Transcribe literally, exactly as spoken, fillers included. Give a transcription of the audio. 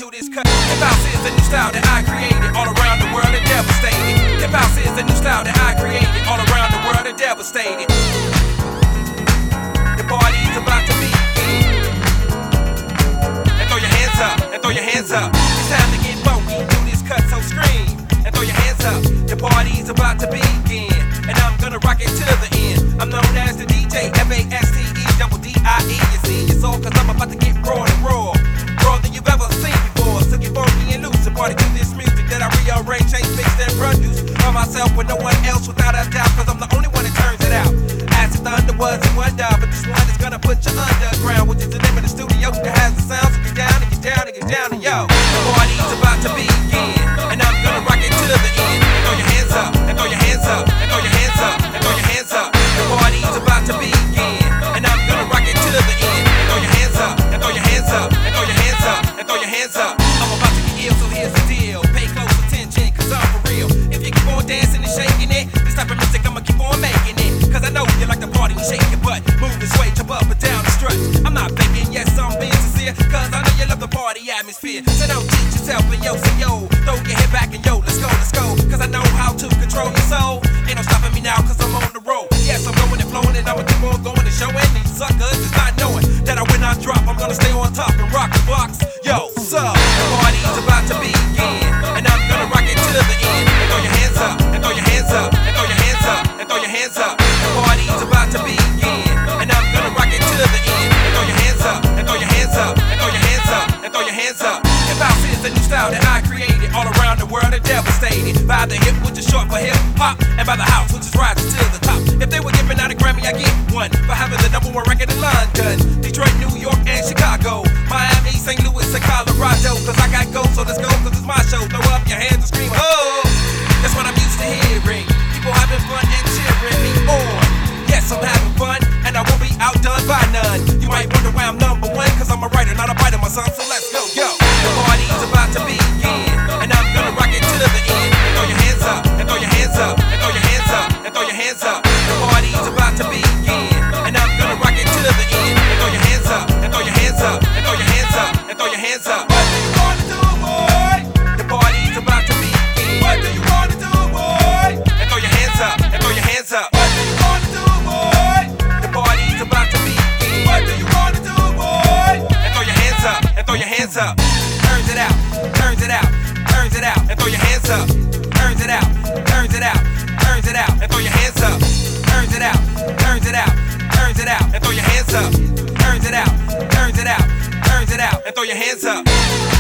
to this cut. Hip house is the new style that I created all around the world and devastated. Hip house is the new style that I created all around the world and devastated. The party's about to begin. And throw your hands up, and throw your hands up. It's time to get funky, do this cut, so scream. And throw your hands up, the party's about to begin. And I'm gonna rock it to the end. I'm known as the D J, F A S T E, double D I E. You see your soul, cause I'm about to get raw and raw. Raw than you've ever seen before. So get funky and loose and party to this music that I rearrange, change, mixed and produce. By myself with no one else without a doubt, cause I'm the only one that turns it out. As if thunder was in one dial, but this one is gonna put you underground, which is the name of the studio that has the sound. So get down and get down and get down and yo. The party's about to begin, and I'm gonna rock it to the end. And throw your hands up, and throw your hands up, and throw your hands up, and throw your hands up. The party's about to begin, and I'm gonna rock it to the end. And throw your hands up, and throw your hands up, and throw your hands up, and throw your hands up. I'm about to get ill, so here's the deal. Pay close attention, cause I'm for real. If you keep on dancing and shaking it, this type of music I'ma keep on making it. Cause I know you like to party and shake your butt, move this way, jump up and down the strut. I'm not faking, yes, I'm being sincere, cause I know you love the party atmosphere. So don't cheat yourself and yo, say yo, throw your head back and yo, let's go, let's go. Cause I know how to control your soul. Ain't no stopping me now, cause I'm on the road. Yes, I'm going and flowing and I'ma keep on going and showing these suckers just not knowing that I, when I drop, I'm gonna stay on top and rock the box. Yo, so the party's about to begin, and I'm gonna rock it to the end. And throw your hands up, and throw your hands up, and throw your hands up, and throw your hands up. The party's about to begin, and I'm gonna rock it to the end. And throw your hands up, and throw your hands up, and throw your hands up, and throw your hands up. Hip house is the new style that I created all around the world and devastated. By the hip, which is short for hip hop, and by the house, which is rising to the top. If they were giving out a Grammy, I get one for having the number one record in London, Detroit, New York, and Chicago, Miami, Saint Louis, and Colorado. Cause I got gold, so let's go, cause it's my show. Throw up your hands and scream, oh! That's what I'm used to hearing. People having fun and cheering me on. Yes, I'm having fun, and I won't be outdone by none. You might wonder why I'm number one, cause I'm a writer, not a biter, my son, so let's go, yo. The party's about to begin, and I'm gonna rock it to the end. And throw your hands up, and throw your hands up, and throw your hands up, and throw your hands up. The party's about to begin, and I'm gonna rock it to the end. And throw your hands up, and throw your hands up, and throw your hands up, and throw your hands up. What do you wanna do, boy? The party's about to begin. What do you wanna do, boy? And throw your hands up, and throw your hands up. What do you wanna do, boy? The party's about to begin. What do you wanna do, boy? And throw your hands up, and throw your hands up. Turns it out, turns it out, turns it out, and throw your hands up. Turns it out, turns it out, turns it out, and throw your hands up. Turns it out, turns it out, turns it out, and throw your hands up. Turns it out, turns it out, turns it out, and throw your hands up.